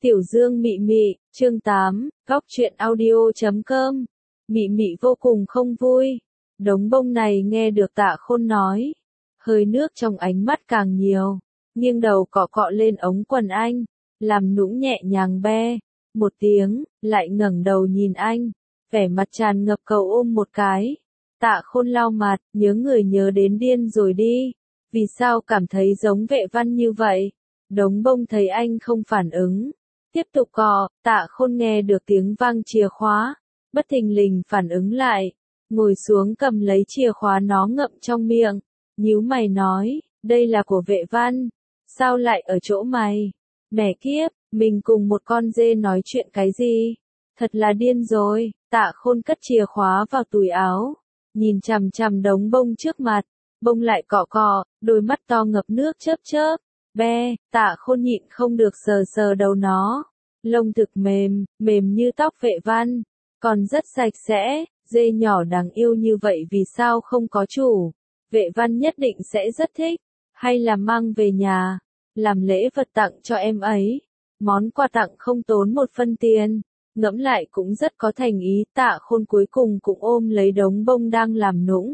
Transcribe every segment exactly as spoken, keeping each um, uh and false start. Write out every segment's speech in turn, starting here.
Tiểu Dương Mị Mị, chương tám, góc truyện audio chấm com. Mị Mị vô cùng không vui. Đống bông này nghe được Tạ Khôn nói. Hơi nước trong ánh mắt càng nhiều. Nghiêng đầu cọ cọ lên ống quần anh. Làm nũng nhẹ nhàng be. Một tiếng, lại ngẩng đầu nhìn anh. Vẻ mặt tràn ngập cầu ôm một cái. Tạ Khôn lau mặt, nhớ người nhớ đến điên rồi đi. Vì sao cảm thấy giống Vệ Văn như vậy? Đống bông thấy anh không phản ứng. Tiếp tục cọ, Tạ Khôn nghe được tiếng vang chìa khóa. Bất thình lình phản ứng lại. Ngồi xuống cầm lấy chìa khóa nó ngậm trong miệng. Nhíu mày nói, đây là của Vệ Văn. Sao lại ở chỗ mày? Mẹ kiếp, mình cùng một con dê nói chuyện cái gì? Thật là điên rồi. Tạ Khôn cất chìa khóa vào túi áo. Nhìn chằm chằm đống bông trước mặt. Bông lại cọ cọ, đôi mắt to ngập nước chớp chớp. Be, Tạ Khôn nhịn không được sờ sờ đầu nó. Lông thực mềm, mềm như tóc Vệ Văn. Còn rất sạch sẽ, dê nhỏ đáng yêu như vậy vì sao không có chủ? Vệ Văn nhất định sẽ rất thích. Hay là mang về nhà, làm lễ vật tặng cho em ấy. Món quà tặng không tốn một phân tiền. Ngẫm lại cũng rất có thành ý. Tạ Khôn cuối cùng cũng ôm lấy đống bông đang làm nũng.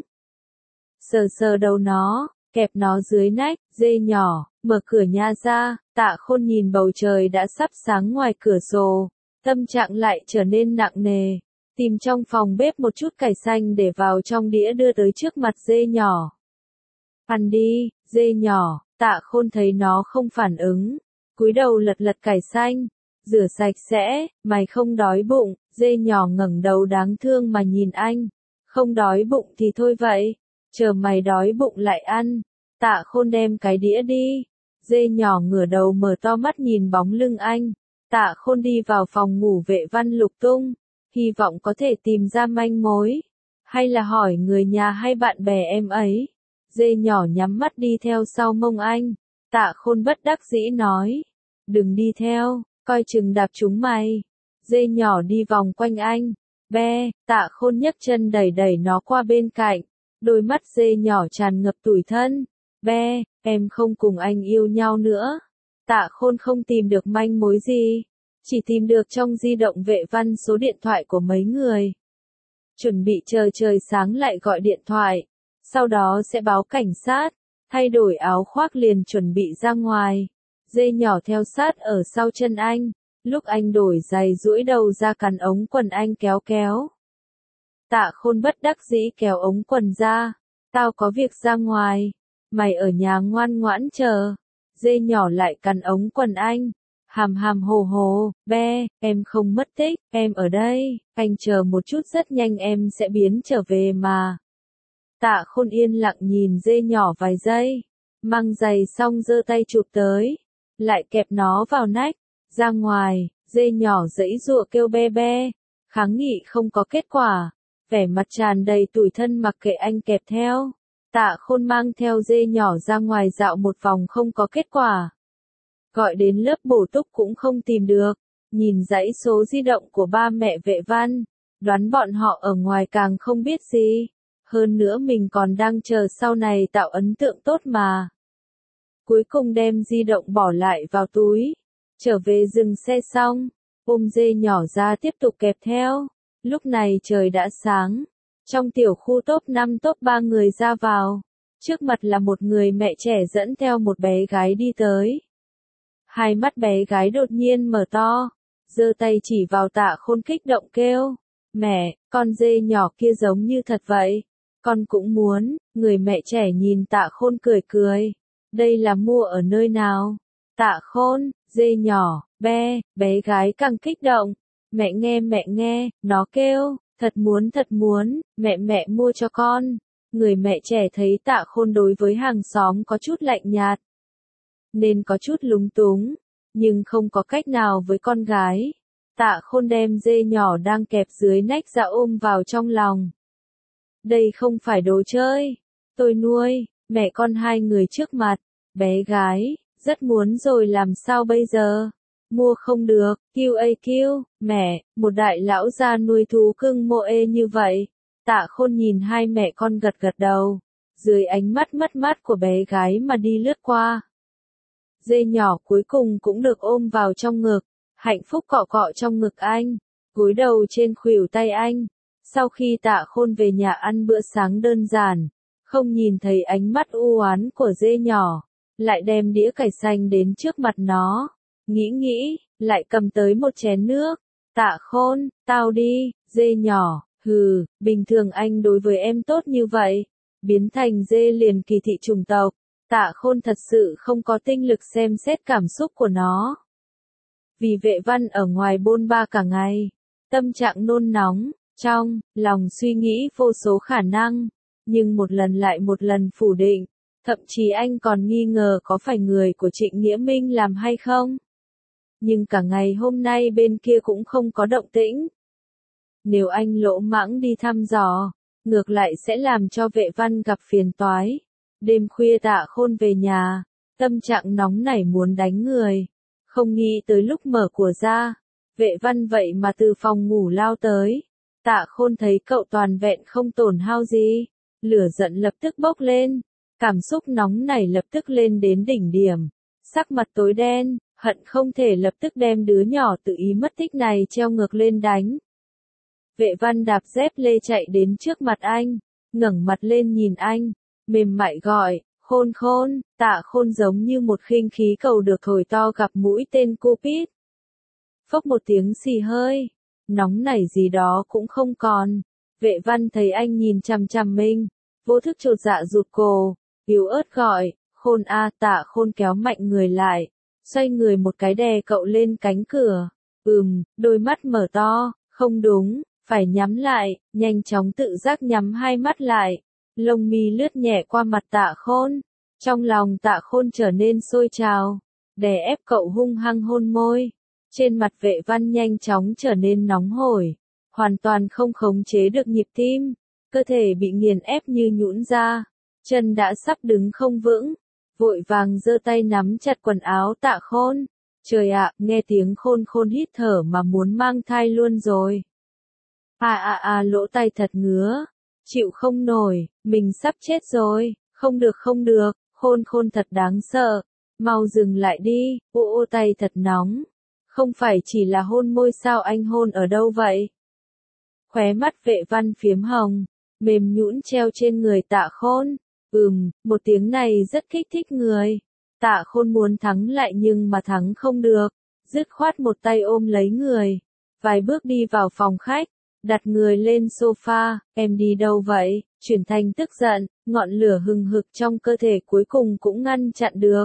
Sờ sờ đầu nó, kẹp nó dưới nách, dê nhỏ, mở cửa nhà ra. Tạ Khôn nhìn bầu trời đã sắp sáng ngoài cửa sổ. Tâm trạng lại trở nên nặng nề. Tìm trong phòng bếp một chút cải xanh để vào trong đĩa đưa tới trước mặt dê nhỏ. Ăn đi, dê nhỏ. Tạ Khôn thấy nó không phản ứng. Cúi đầu lật lật cải xanh. Rửa sạch sẽ, mày không đói bụng. Dê nhỏ ngẩng đầu đáng thương mà nhìn anh. Không đói bụng thì thôi vậy. Chờ mày đói bụng lại ăn. Tạ Khôn đem cái đĩa đi. Dê nhỏ ngửa đầu mở to mắt nhìn bóng lưng anh. Tạ Khôn đi vào phòng ngủ Vệ Văn lục tung. Hy vọng có thể tìm ra manh mối. Hay là hỏi người nhà hay bạn bè em ấy. Dê nhỏ nhắm mắt đi theo sau mông anh. Tạ Khôn bất đắc dĩ nói. Đừng đi theo, coi chừng đạp chúng mày. Dê nhỏ đi vòng quanh anh. Be, Tạ Khôn nhấc chân đẩy đẩy nó qua bên cạnh. Đôi mắt dê nhỏ tràn ngập tủi thân. Be, em không cùng anh yêu nhau nữa. Tạ Khôn không tìm được manh mối gì. Chỉ tìm được trong di động Vệ Văn số điện thoại của mấy người. Chuẩn bị chờ trời sáng lại gọi điện thoại. Sau đó sẽ báo cảnh sát. Thay đổi áo khoác liền chuẩn bị ra ngoài. Dê nhỏ theo sát ở sau chân anh. Lúc anh đổi giày duỗi đầu ra cắn ống quần anh kéo kéo. Tạ Khôn bất đắc dĩ kéo ống quần ra. Tao có việc ra ngoài. Mày ở nhà ngoan ngoãn chờ. Dê nhỏ lại cắn ống quần anh. Hàm hàm hồ hồ, be, em không mất tích, em ở đây, anh chờ một chút rất nhanh em sẽ biến trở về mà. Tạ Khôn yên lặng nhìn dê nhỏ vài giây. Mang giày xong giơ tay chụp tới. Lại kẹp nó vào nách. Ra ngoài, dê nhỏ giãy giụa kêu be be. Kháng nghị không có kết quả. Vẻ mặt tràn đầy tủi thân mặc kệ anh kẹp theo. Tạ Khôn mang theo dê nhỏ ra ngoài dạo một vòng không có kết quả. Gọi đến lớp bổ túc cũng không tìm được. Nhìn dãy số di động của ba mẹ Vệ Văn. Đoán bọn họ ở ngoài càng không biết gì. Hơn nữa mình còn đang chờ sau này tạo ấn tượng tốt mà. Cuối cùng đem di động bỏ lại vào túi. Trở về dừng xe xong. Ôm dê nhỏ ra tiếp tục kẹp theo. Lúc này trời đã sáng. Trong tiểu khu top năm top ba người ra vào. Trước mặt là một người mẹ trẻ dẫn theo một bé gái đi tới. Hai mắt bé gái đột nhiên mở to. Giơ tay chỉ vào Tạ Khôn kích động kêu. Mẹ, con dê nhỏ kia giống như thật vậy. Con cũng muốn. Người mẹ trẻ nhìn Tạ Khôn cười cười. Đây là mua ở nơi nào? Tạ Khôn, dê nhỏ, be, bé gái càng kích động. Mẹ nghe mẹ nghe, nó kêu. Thật muốn thật muốn, mẹ mẹ mua cho con. Người mẹ trẻ thấy Tạ Khôn đối với hàng xóm có chút lạnh nhạt. Nên có chút lúng túng. Nhưng không có cách nào với con gái. Tạ Khôn đem dê nhỏ đang kẹp dưới nách ra ôm vào trong lòng. Đây không phải đồ chơi. Tôi nuôi, mẹ con hai người trước mặt. Bé gái, rất muốn rồi làm sao bây giờ? Mua không được, kiu a kiu, mẹ, một đại lão gia nuôi thú cưng mô ê như vậy. Tạ Khôn nhìn hai mẹ con gật gật đầu. Dưới ánh mắt mất mát của bé gái mà đi lướt qua. Dê nhỏ cuối cùng cũng được ôm vào trong ngực. hạnh phúc cọ cọ trong ngực anh, gối đầu trên khuỷu tay anh. Sau khi Tạ Khôn về nhà ăn bữa sáng đơn giản, không nhìn thấy ánh mắt u oán của dê nhỏ, lại đem đĩa cải xanh đến trước mặt nó. Nghĩ nghĩ, lại cầm tới một chén nước. Tạ Khôn, tao đi, dê nhỏ, hừ, bình thường anh đối với em tốt như vậy, biến thành dê liền kỳ thị chủng tộc. Tạ Khôn thật sự không có tinh lực xem xét cảm xúc của nó. Vì Vệ Văn ở ngoài bôn ba cả ngày, tâm trạng nôn nóng, trong lòng suy nghĩ vô số khả năng, nhưng một lần lại một lần phủ định, thậm chí anh còn nghi ngờ có phải người của Trịnh Nghĩa Minh làm hay không. Nhưng cả ngày hôm nay bên kia cũng không có động tĩnh. Nếu anh lỗ mãng đi thăm dò, ngược lại sẽ làm cho Vệ Văn gặp phiền toái. Đêm khuya Tạ Khôn về nhà, tâm trạng nóng nảy muốn đánh người, không nghĩ tới lúc mở cửa ra, Vệ Văn vậy mà từ phòng ngủ lao tới. Tạ Khôn thấy cậu toàn vẹn không tổn hao gì, lửa giận lập tức bốc lên, cảm xúc nóng nảy lập tức lên đến đỉnh điểm, sắc mặt tối đen, hận không thể lập tức đem đứa nhỏ tự ý mất tích này treo ngược lên đánh. Vệ Văn đạp dép lê chạy đến trước mặt anh, ngẩng mặt lên nhìn anh, mềm mại gọi, Khôn Khôn. Tạ Khôn giống như một khinh khí cầu được thổi to gặp mũi tên Cupid. Phốc một tiếng xì hơi, nóng nảy gì đó cũng không còn. Vệ Văn thấy anh nhìn chằm chằm mình, vô thức chột dạ rụt cổ, yếu ớt gọi, Khôn a. Tạ Khôn kéo mạnh người lại, xoay người một cái đè cậu lên cánh cửa. Ừm, đôi mắt mở to, không đúng, phải nhắm lại, nhanh chóng tự giác nhắm hai mắt lại. Lông mi lướt nhẹ qua mặt Tạ Khôn, trong lòng Tạ Khôn trở nên sôi trào, đè ép cậu hung hăng hôn môi. Trên mặt Vệ Văn nhanh chóng trở nên nóng hổi, hoàn toàn không khống chế được nhịp tim, cơ thể bị nghiền ép như nhũn ra, chân đã sắp đứng không vững, vội vàng giơ tay nắm chặt quần áo Tạ Khôn. Trời ạ, nghe tiếng Khôn Khôn hít thở mà muốn mang thai luôn rồi. À à à, lỗ tai thật ngứa, chịu không nổi, mình sắp chết rồi, không được không được, Khôn Khôn thật đáng sợ, mau dừng lại đi, ô ô tay thật nóng. Không phải chỉ là hôn môi sao, anh hôn ở đâu vậy? Khóe mắt Vệ Văn phiếm hồng, mềm nhũn treo trên người Tạ Khôn. Ừm, một tiếng này rất kích thích người. Tạ Khôn muốn thắng lại nhưng mà thắng không được, dứt khoát một tay ôm lấy người, vài bước đi vào phòng khách, đặt người lên sofa. Em đi đâu vậy? Chuyển thành tức giận, ngọn lửa hừng hực trong cơ thể cuối cùng cũng ngăn chặn được.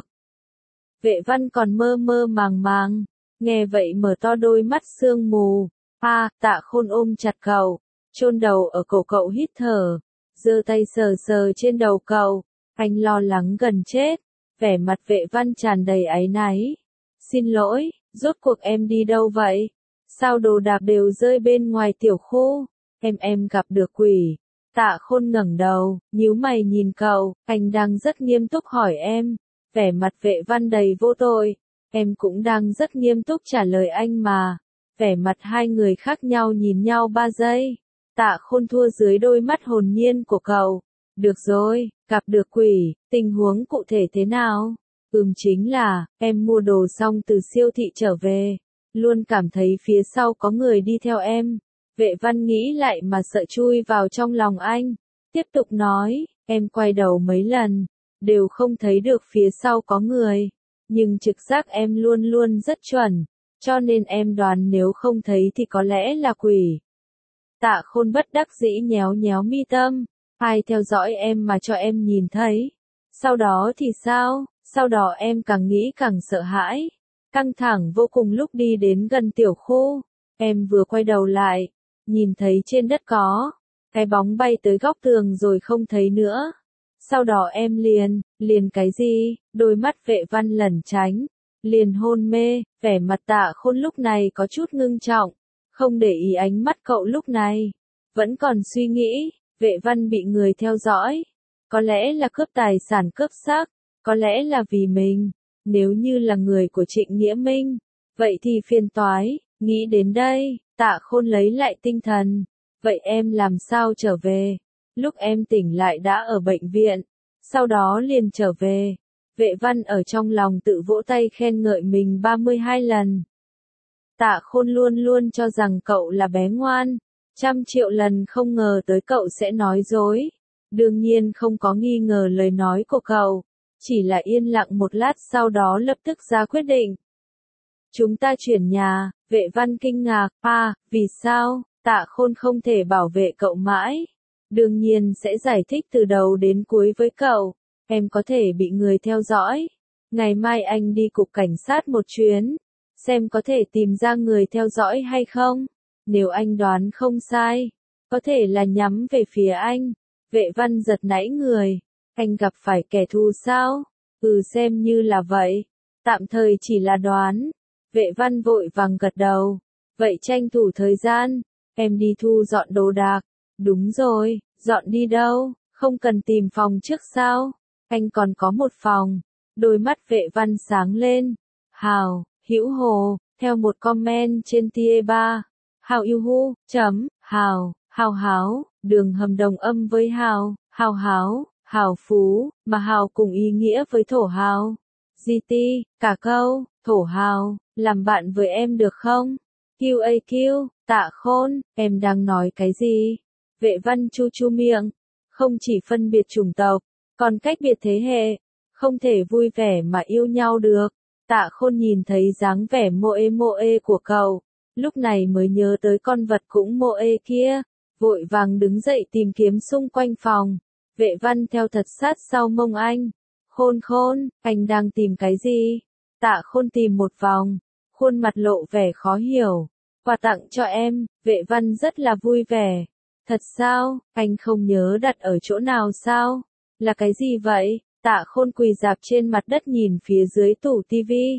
Vệ Văn còn mơ mơ màng màng, nghe vậy mở to đôi mắt sương mù. A. À, Tạ Khôn ôm chặt cậu, chôn đầu ở cổ cậu hít thở, giơ tay sờ sờ trên đầu cậu, anh lo lắng gần chết, vẻ mặt Vệ Văn tràn đầy áy náy. Xin lỗi, rốt cuộc em đi đâu vậy? Sao đồ đạc đều rơi bên ngoài tiểu khu? Em em gặp được quỷ. Tạ Khôn ngẩng đầu, nhíu mày nhìn cậu, anh đang rất nghiêm túc hỏi em, vẻ mặt Vệ Văn đầy vô tội. Em cũng đang rất nghiêm túc trả lời anh mà. Vẻ mặt hai người khác nhau nhìn nhau ba giây. Tạ Khôn thua dưới đôi mắt hồn nhiên của cậu. Được rồi, gặp được quỷ, tình huống cụ thể thế nào? Ừm, chính là, em mua đồ xong từ siêu thị trở về, luôn cảm thấy phía sau có người đi theo em. Vệ Văn nghĩ lại mà sợ chui vào trong lòng anh. Tiếp tục nói, em quay đầu mấy lần, đều không thấy được phía sau có người. Nhưng trực giác em luôn luôn rất chuẩn, cho nên em đoán nếu không thấy thì có lẽ là quỷ. Tạ Khôn bất đắc dĩ nhéo nhéo mi tâm, ai theo dõi em mà cho em nhìn thấy. Sau đó thì sao? Sau đó em càng nghĩ càng sợ hãi, căng thẳng vô cùng. Lúc đi đến gần tiểu khu, em vừa quay đầu lại, nhìn thấy trên đất có cái bóng bay tới góc tường rồi không thấy nữa. Sau đó em liền, liền cái gì? Đôi mắt Vệ Văn lẩn tránh, liền hôn mê. Vẻ mặt Tạ Khôn lúc này có chút ngưng trọng, không để ý ánh mắt cậu lúc này, vẫn còn suy nghĩ. Vệ Văn bị người theo dõi, có lẽ là cướp tài sản cướp xác, có lẽ là vì mình. Nếu như là người của Trịnh Nghĩa Minh, vậy thì phiền toái. Nghĩ đến đây, Tạ Khôn lấy lại tinh thần. Vậy em làm sao trở về? Lúc em tỉnh lại đã ở bệnh viện, sau đó liền trở về. Vệ Văn ở trong lòng tự vỗ tay khen ngợi mình ba mươi hai lần. Tạ Khôn luôn luôn cho rằng cậu là bé ngoan, trăm triệu lần không ngờ tới cậu sẽ nói dối. Đương nhiên không có nghi ngờ lời nói của cậu, chỉ là yên lặng một lát sau đó lập tức ra quyết định. Chúng ta chuyển nhà, Vệ Văn kinh ngạc, à, vì sao, Tạ Khôn không thể bảo vệ cậu mãi. Đương nhiên sẽ giải thích từ đầu đến cuối với cậu, em có thể bị người theo dõi. Ngày mai anh đi cục cảnh sát một chuyến, xem có thể tìm ra người theo dõi hay không. Nếu anh đoán không sai, có thể là nhắm về phía anh. Vệ Văn giật nảy người, anh gặp phải kẻ thù sao? Ừ, xem như là vậy, tạm thời chỉ là đoán. Vệ Văn vội vàng gật đầu, vậy tranh thủ thời gian, em đi thu dọn đồ đạc. Đúng rồi, dọn đi đâu, không cần tìm phòng trước sao? Anh còn có một phòng. Đôi mắt Vệ Văn sáng lên. Hào, hữu hồ, theo một comment trên tia ba. Hào yêu hu, chấm, hào, hào háo, đường hầm đồng âm với hào, hào háo, hào phú, mà hào cùng ý nghĩa với thổ hào. giê tê, cả câu, thổ hào, làm bạn với em được không? quy a quy, Tạ Khôn, em đang nói cái gì? Vệ Văn chu chu miệng, không chỉ phân biệt chủng tộc, còn cách biệt thế hệ, không thể vui vẻ mà yêu nhau được. Tạ Khôn nhìn thấy dáng vẻ moe moe của cậu, lúc này mới nhớ tới con vật cũng moe kia, vội vàng đứng dậy tìm kiếm xung quanh phòng. Vệ Văn theo thật sát sau mông anh. Khôn Khôn, anh đang tìm cái gì? Tạ Khôn tìm một vòng, khuôn mặt lộ vẻ khó hiểu. Quà tặng cho em, Vệ Văn rất là vui vẻ. Thật sao, anh không nhớ đặt ở chỗ nào sao? Là cái gì vậy? Tạ Khôn quỳ rạp trên mặt đất nhìn phía dưới tủ tivi.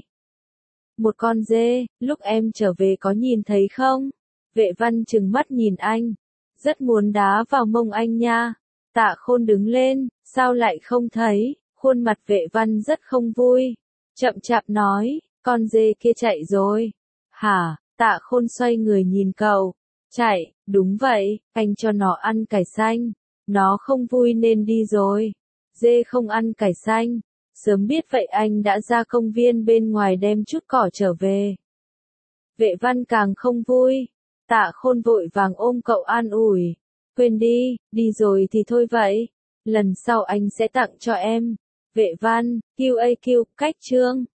Một con dê, lúc em trở về có nhìn thấy không? Vệ Văn trừng mắt nhìn anh. Rất muốn đá vào mông anh nha. Tạ Khôn đứng lên, sao lại không thấy? Khuôn mặt Vệ Văn rất không vui. Chậm chạp nói, con dê kia chạy rồi. Hả? Tạ Khôn xoay người nhìn cậu. Chạy, đúng vậy, anh cho nó ăn cải xanh. Nó không vui nên đi rồi. Dê không ăn cải xanh. Sớm biết vậy anh đã ra công viên bên ngoài đem chút cỏ trở về. Vệ Văn càng không vui. Tạ Khôn vội vàng ôm cậu an ủi. Quên đi, đi rồi thì thôi vậy. Lần sau anh sẽ tặng cho em. Vệ Văn, quy a quy, cách chương.